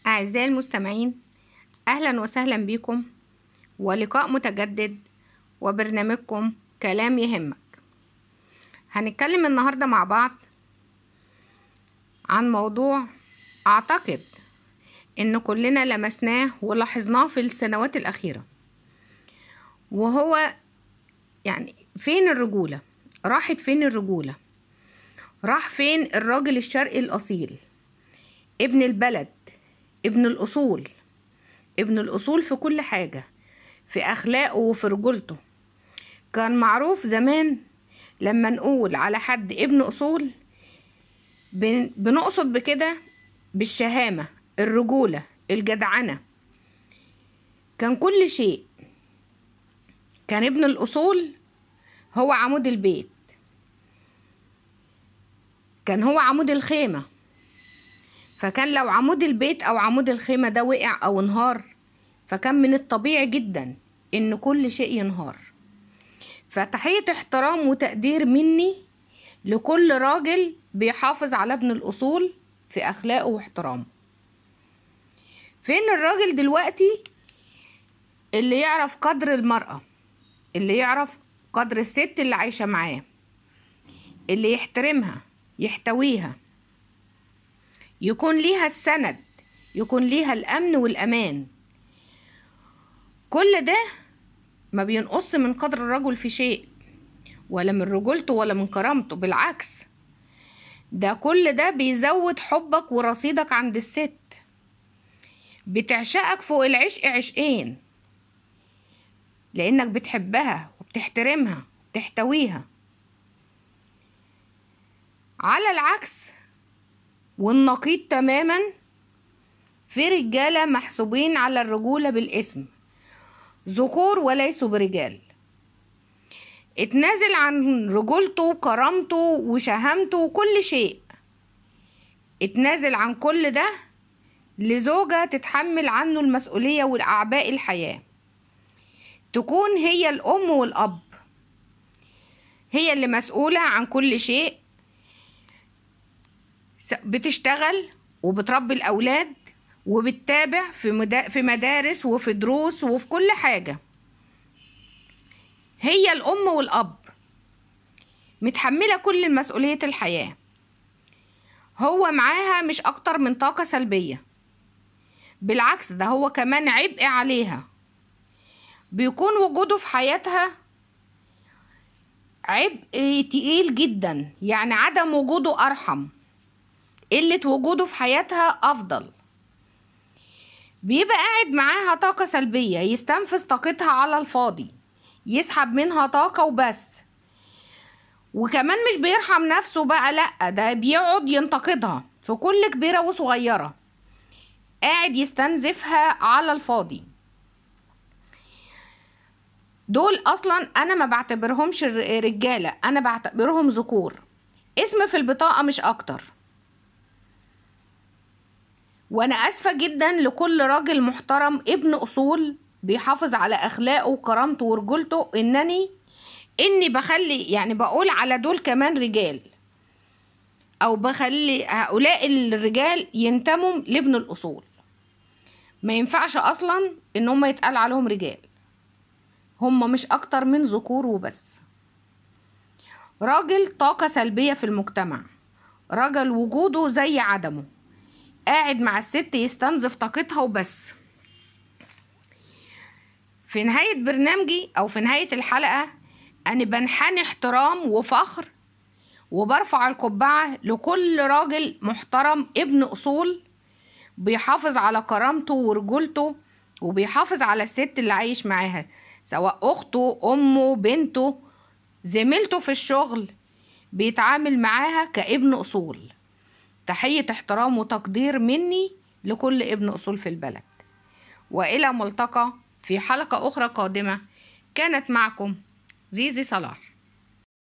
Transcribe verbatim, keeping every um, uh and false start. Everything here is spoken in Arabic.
أعزائي المستمعين، أهلا وسهلا بكم ولقاء متجدد وبرنامجكم كلام يهمك. هنتكلم النهاردة مع بعض عن موضوع أعتقد إن كلنا لمسناه ولاحظناه في السنوات الأخيرة، وهو يعني فين الرجولة؟ راحت فين الرجولة؟ راح فين الراجل الشرقي الأصيل، ابن البلد، ابن الأصول، ابن الأصول في كل حاجة، في أخلاقه وفي رجولته. كان معروف زمان لما نقول على حد ابن أصول بن- بنقصد بكده بالشهامة، الرجولة، الجدعنة. كان كل شيء. كان ابن الأصول هو عمود البيت، كان هو عمود الخيمة. فكان لو عمود البيت أو عمود الخيمة ده وقع أو انهار، فكان من الطبيعي جدا إن كل شيء ينهار. فتحية احترام وتقدير مني لكل راجل بيحافظ على ابن الأصول في أخلاقه واحترامه. فين الراجل دلوقتي اللي يعرف قدر المرأة، اللي يعرف قدر الست اللي عايشة معاه، اللي يحترمها، يحتويها، يكون ليها السند، يكون ليها الأمن والأمان؟ كل ده ما بينقص من قدر الرجل في شيء، ولا من رجولته ولا من كرامته. بالعكس، ده كل ده بيزود حبك ورصيدك عند الست، بتعشقك فوق العشق عشقين، لأنك بتحبها وبتحترمها وبتحتويها. على العكس والنقيض تماما، في رجالة محسوبين على الرجولة بالاسم، ذكور وليسوا برجال. اتنازل عن رجولته وكرامته وشهامته وكل شيء، اتنازل عن كل ده لزوجة تتحمل عنه المسؤولية والأعباء الحياة، تكون هي الأم والأب، هي اللي مسؤولة عن كل شيء، بتشتغل وبتربي الأولاد وبتتابع في مدا... في مدارس وفي دروس وفي كل حاجة. هي الأم والأب متحملة كل مسؤولية الحياة. هو معاها مش أكتر من طاقة سلبية، بالعكس ده هو كمان عبء عليها. بيكون وجوده في حياتها عبء تقيل جدا، يعني عدم وجوده أرحم، قلة وجوده في حياتها أفضل. بيبقى قاعد معاها طاقة سلبية، يستنفذ طاقتها على الفاضي، يسحب منها طاقة وبس. وكمان مش بيرحم نفسه بقى، لأ، ده بيقعد ينتقدها في كل كبيرة وصغيرة، قاعد يستنزفها على الفاضي. دول أصلا أنا ما بعتبرهمش رجالة، أنا بعتبرهم ذكور، اسم في البطاقة مش أكتر. وانا اسفة جدا لكل راجل محترم ابن اصول بيحافظ على اخلاقه وكرامته ورجولته، انني اني بخلي يعني بقول على دول كمان رجال، او بخلي هؤلاء الرجال ينتموا لابن الاصول. ما ينفعش اصلا ان هم يتقال عليهم رجال، هم مش اكتر من ذكور وبس. راجل طاقة سلبية في المجتمع، راجل وجوده زي عدمه، قاعد مع الست يستنزف طاقتها وبس. في نهاية برنامجي أو في نهاية الحلقة، أنا بنحني احترام وفخر وبرفع القبعة لكل راجل محترم ابن أصول بيحافظ على كرامته ورجولته، وبيحافظ على الست اللي عايش معاها، سواء أخته، أمه، بنته، زميلته في الشغل، بيتعامل معاها كابن أصول. تحية احترام وتقدير مني لكل ابن أصول في البلد. وإلى ملتقى في حلقة أخرى قادمة. كانت معكم زيزي صلاح.